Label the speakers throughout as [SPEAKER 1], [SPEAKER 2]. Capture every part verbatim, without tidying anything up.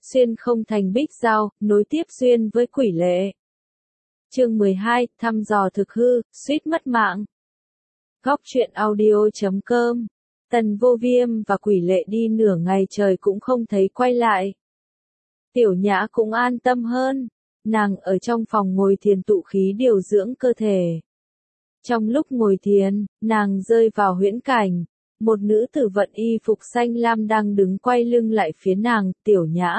[SPEAKER 1] xuyên không thành Bích Giao, nối tiếp xuyên với Quỷ Lệ. Chương mười hai, thăm dò thực hư, suýt mất mạng. Góc truyện audio chấm com. Tần Vô Viêm và Quỷ Lệ đi nửa ngày trời cũng không thấy quay lại. Tiểu Nhã cũng an tâm hơn, nàng ở trong phòng ngồi thiền tụ khí điều dưỡng cơ thể. Trong lúc ngồi thiền, nàng rơi vào huyễn cảnh, một nữ tử vận y phục xanh lam đang đứng quay lưng lại phía nàng. Tiểu Nhã,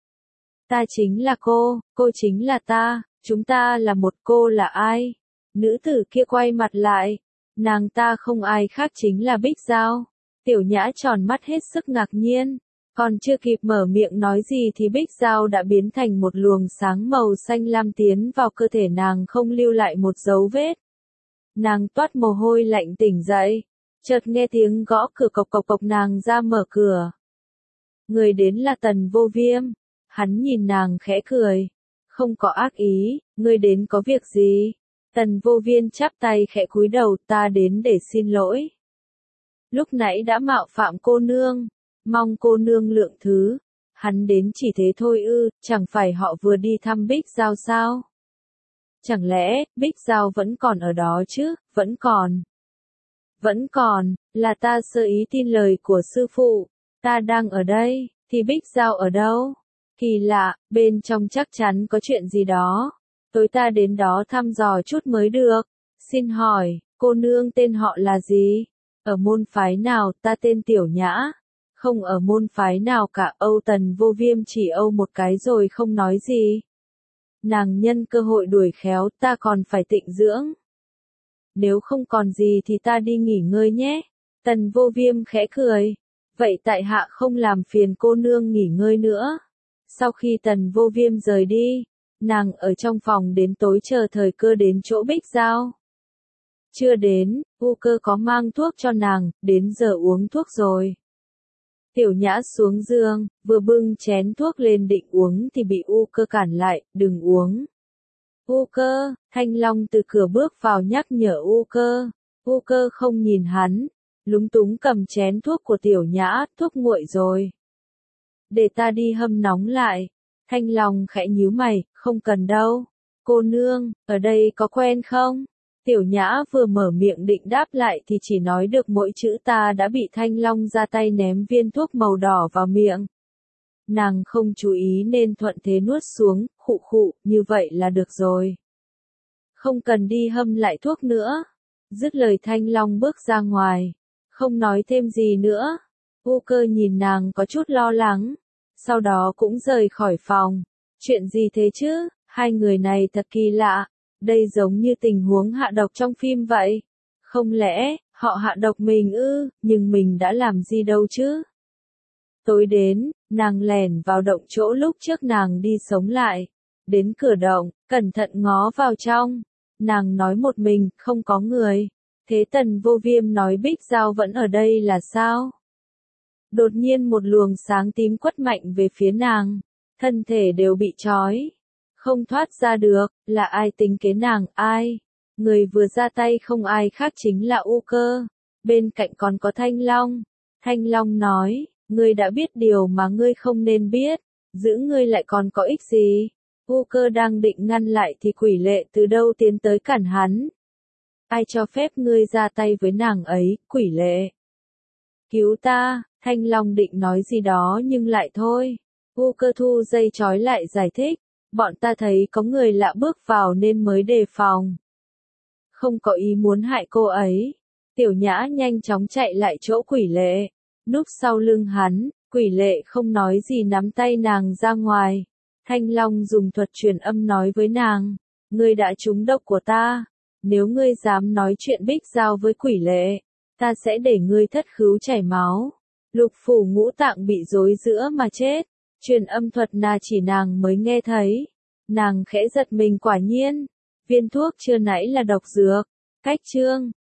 [SPEAKER 1] ta chính là cô, cô chính là ta, chúng ta là một. Cô là ai? Nữ tử kia quay mặt lại, nàng ta không ai khác chính là Bích Giao. Tiểu Nhã tròn mắt hết sức ngạc nhiên, còn chưa kịp mở miệng nói gì thì Bích Giao đã biến thành một luồng sáng màu xanh lam tiến vào cơ thể nàng, không lưu lại một dấu vết. Nàng toát mồ hôi lạnh tỉnh dậy, chợt nghe tiếng gõ cửa cộc cộc cộc, nàng ra mở cửa. Người đến là Tần Vô Viêm, hắn nhìn nàng khẽ cười, không có ác ý. Ngươi đến có việc gì? Tần Vô Viêm chắp tay khẽ cúi đầu, ta đến để xin lỗi. Lúc nãy đã mạo phạm cô nương, mong cô nương lượng thứ. Hắn đến chỉ thế thôi ư? Chẳng phải họ vừa đi thăm Bích Giao sao? Chẳng lẽ Bích Giao vẫn còn ở đó chứ? Vẫn còn. Vẫn còn, là ta sơ ý tin lời của sư phụ. Ta đang ở đây, thì Bích Giao ở đâu? Kỳ lạ, bên trong chắc chắn có chuyện gì đó. Tối ta đến đó thăm dò chút mới được. Xin hỏi, cô nương tên họ là gì? Ở môn phái nào? Ta tên Tiểu Nhã. Không ở môn phái nào cả. Âu. Tần Vô Viêm chỉ âu một cái rồi không nói gì. Nàng nhân cơ hội đuổi khéo, ta còn phải tịnh dưỡng. Nếu không còn gì thì ta đi nghỉ ngơi nhé. Tần Vô Viêm khẽ cười. Vậy tại hạ không làm phiền cô nương nghỉ ngơi nữa. Sau khi Tần Vô Viêm rời đi, nàng ở trong phòng đến tối chờ thời cơ đến chỗ Bích Giao. Chưa đến, U Cơ có mang thuốc cho nàng, đến giờ uống thuốc rồi. Tiểu Nhã xuống giường, vừa bưng chén thuốc lên định uống thì bị U Cơ cản lại, đừng uống. U Cơ, Thanh Long từ cửa bước vào nhắc nhở U Cơ. U Cơ không nhìn hắn, lúng túng cầm chén thuốc của Tiểu Nhã, thuốc nguội rồi. Để ta đi hâm nóng lại. Thanh Long khẽ nhíu mày, không cần đâu. Cô nương, ở đây có quen không? Tiểu Nhã vừa mở miệng định đáp lại thì chỉ nói được mỗi chữ ta đã bị Thanh Long ra tay ném viên thuốc màu đỏ vào miệng. Nàng không chú ý nên thuận thế nuốt xuống, khụ khụ, như vậy là được rồi. Không cần đi hâm lại thuốc nữa. Dứt lời Thanh Long bước ra ngoài, không nói thêm gì nữa. U Cơ nhìn nàng có chút lo lắng, sau đó cũng rời khỏi phòng. Chuyện gì thế chứ? Hai người này thật kỳ lạ, đây giống như tình huống hạ độc trong phim vậy. Không lẽ, họ hạ độc mình ư? Nhưng mình đã làm gì đâu chứ? Tối đến, nàng lẻn vào động chỗ lúc trước nàng đi sống lại. Đến cửa động, cẩn thận ngó vào trong. Nàng nói một mình, không có người. Thế Tần Vô Viêm nói Bích Giao vẫn ở đây là sao? Đột nhiên một luồng sáng tím quất mạnh về phía nàng, thân thể đều bị trói, không thoát ra được. Là ai tính kế nàng? Ai? Người vừa ra tay không ai khác chính là U Cơ, bên cạnh còn có Thanh Long. Thanh Long nói, ngươi đã biết điều mà ngươi không nên biết, giữ ngươi lại còn có ích gì? U Cơ đang định ngăn lại thì Quỷ Lệ từ đâu tiến tới cản hắn. Ai cho phép ngươi ra tay với nàng ấy? Quỷ Lệ, cứu ta! Thanh Long định nói gì đó nhưng lại thôi. U Cơ thu dây trói lại giải thích, bọn ta thấy có người lạ bước vào nên mới đề phòng. Không có ý muốn hại cô ấy. Tiểu Nhã nhanh chóng chạy lại chỗ Quỷ Lệ, núp sau lưng hắn. Quỷ Lệ không nói gì nắm tay nàng ra ngoài. Thanh Long dùng thuật truyền âm nói với nàng, ngươi đã trúng độc của ta. Nếu ngươi dám nói chuyện Bích Giao với Quỷ Lệ, ta sẽ để ngươi thất khứu chảy máu, lục phủ ngũ tạng bị rối giữa mà chết. Truyền âm thuật na chỉ nàng mới nghe thấy. Nàng khẽ giật mình, quả nhiên, viên thuốc chưa nãy là độc dược. Cách chương